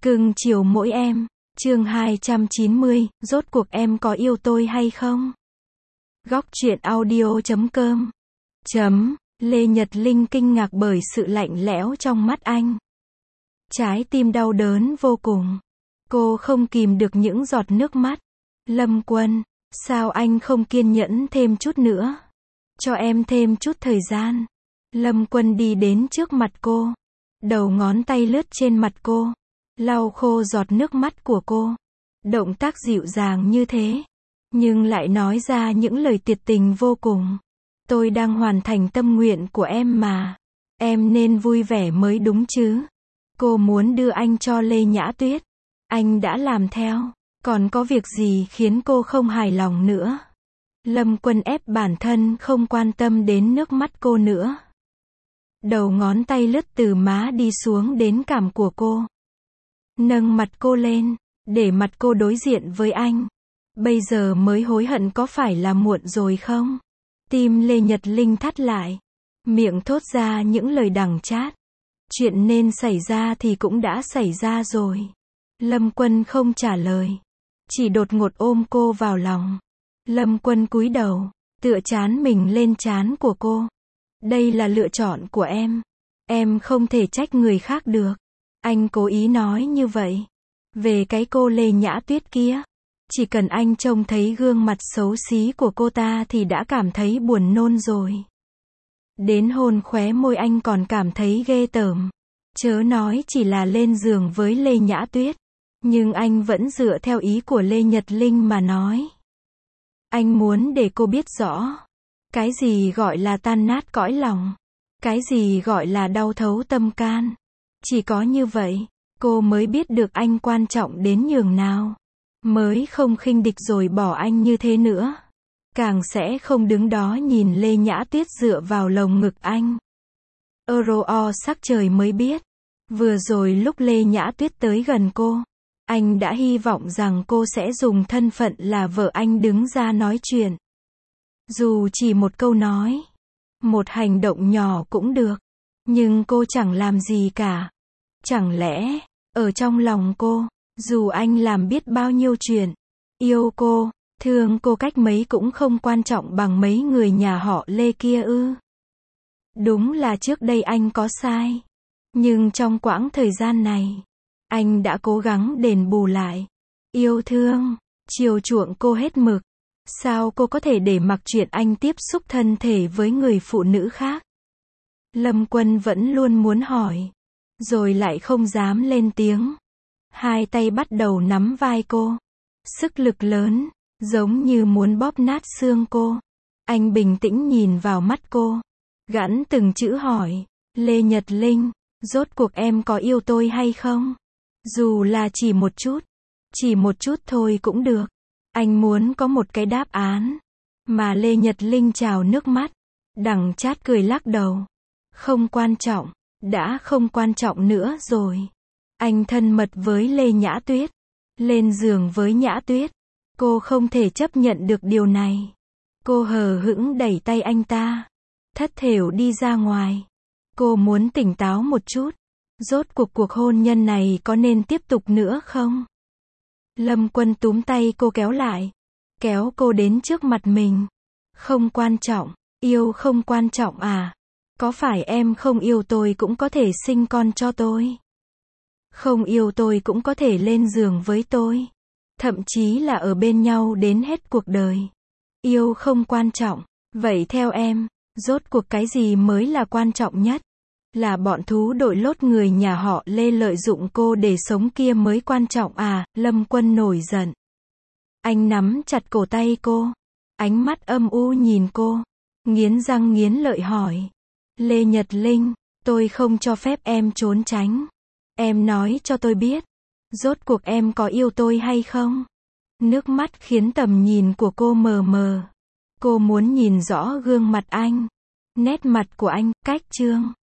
Cưng chiều mỗi em. Chương 290, rốt cuộc em có yêu tôi hay không? Góc truyện audio.com. Lê Nhật Linh kinh ngạc bởi sự lạnh lẽo trong mắt anh. Trái tim đau đớn vô cùng. Cô không kìm được những giọt nước mắt. Lâm Quân, sao anh không kiên nhẫn thêm chút nữa? Cho em thêm chút thời gian. Lâm Quân đi đến trước mặt cô. Đầu ngón tay lướt trên mặt cô. Lau khô giọt nước mắt của cô. Động tác dịu dàng như thế. Nhưng lại nói ra những lời tuyệt tình vô cùng. Tôi đang hoàn thành tâm nguyện của em mà. Em nên vui vẻ mới đúng chứ. Cô muốn đưa anh cho Lê Nhã Tuyết. Anh đã làm theo. Còn có việc gì khiến cô không hài lòng nữa? Lâm Quân ép bản thân không quan tâm đến nước mắt cô nữa. Đầu ngón tay lướt từ má đi xuống đến cằm của cô. Nâng mặt cô lên, để mặt cô đối diện với anh. Bây giờ mới hối hận có phải là muộn rồi không? Tim Lê Nhật Linh thắt lại. Miệng thốt ra những lời đắng chát. Chuyện nên xảy ra thì cũng đã xảy ra rồi. Lâm Quân không trả lời. Chỉ đột ngột ôm cô vào lòng. Lâm Quân cúi đầu, tựa trán mình lên trán của cô. Đây là lựa chọn của em. Em không thể trách người khác được. Anh cố ý nói như vậy. Về cái cô Lê Nhã Tuyết kia. Chỉ cần anh trông thấy gương mặt xấu xí của cô ta thì đã cảm thấy buồn nôn rồi. Đến hôn khóe môi anh còn cảm thấy ghê tởm. Chớ nói chỉ là lên giường với Lê Nhã Tuyết. Nhưng anh vẫn dựa theo ý của Lê Nhật Linh mà nói. Anh muốn để cô biết rõ. Cái gì gọi là tan nát cõi lòng. Cái gì gọi là đau thấu tâm can. Chỉ có như vậy, cô mới biết được anh quan trọng đến nhường nào. Mới không khinh địch rồi bỏ anh như thế nữa. Càng sẽ không đứng đó nhìn Lê Nhã Tuyết dựa vào lồng ngực anh. Sắc trời mới biết. Vừa rồi lúc Lê Nhã Tuyết tới gần cô, anh đã hy vọng rằng cô sẽ dùng thân phận là vợ anh đứng ra nói chuyện. Dù chỉ một câu nói, một hành động nhỏ cũng được. Nhưng cô chẳng làm gì cả. Chẳng lẽ, ở trong lòng cô, dù anh làm biết bao nhiêu chuyện, yêu cô, thương cô cách mấy cũng không quan trọng bằng mấy người nhà họ Lê kia ư? Đúng là trước đây anh có sai. Nhưng trong quãng thời gian này, anh đã cố gắng đền bù lại. Yêu thương, chiều chuộng cô hết mực. Sao cô có thể để mặc chuyện anh tiếp xúc thân thể với người phụ nữ khác? Lâm Quân vẫn luôn muốn hỏi. Rồi lại không dám lên tiếng. Hai tay bắt đầu nắm vai cô. Sức lực lớn, giống như muốn bóp nát xương cô. Anh bình tĩnh nhìn vào mắt cô. Gẵn từng chữ hỏi. Lê Nhật Linh, rốt cuộc em có yêu tôi hay không? Dù là chỉ một chút. Chỉ một chút thôi cũng được. Anh muốn có một cái đáp án. Mà Lê Nhật Linh trào nước mắt. Đằng chát cười lắc đầu. Không quan trọng. Đã không quan trọng nữa rồi. Anh thân mật với Lê Nhã Tuyết. Lên giường với Nhã Tuyết. Cô không thể chấp nhận được điều này. Cô hờ hững đẩy tay anh ta. Thất thểu đi ra ngoài. Cô muốn tỉnh táo một chút. Rốt cuộc hôn nhân này có nên tiếp tục nữa không? Lâm Quân túm tay cô kéo lại. Kéo cô đến trước mặt mình. Không quan trọng. Yêu không quan trọng à? Có phải em không yêu tôi cũng có thể sinh con cho tôi? Không yêu tôi cũng có thể lên giường với tôi. Thậm chí là ở bên nhau đến hết cuộc đời. Yêu không quan trọng. Vậy theo em, rốt cuộc cái gì mới là quan trọng nhất? Là bọn thú đội lốt người nhà họ Lê lợi dụng cô để sống kia mới quan trọng à? Lâm Quân nổi giận. Anh nắm chặt cổ tay cô. Ánh mắt âm u nhìn cô. Nghiến răng nghiến lợi hỏi. Lê Nhật Linh, tôi không cho phép em trốn tránh. Em nói cho tôi biết. Rốt cuộc em có yêu tôi hay không? Nước mắt khiến tầm nhìn của cô mờ mờ. Cô muốn nhìn rõ gương mặt anh. Nét mặt của anh, cách chương.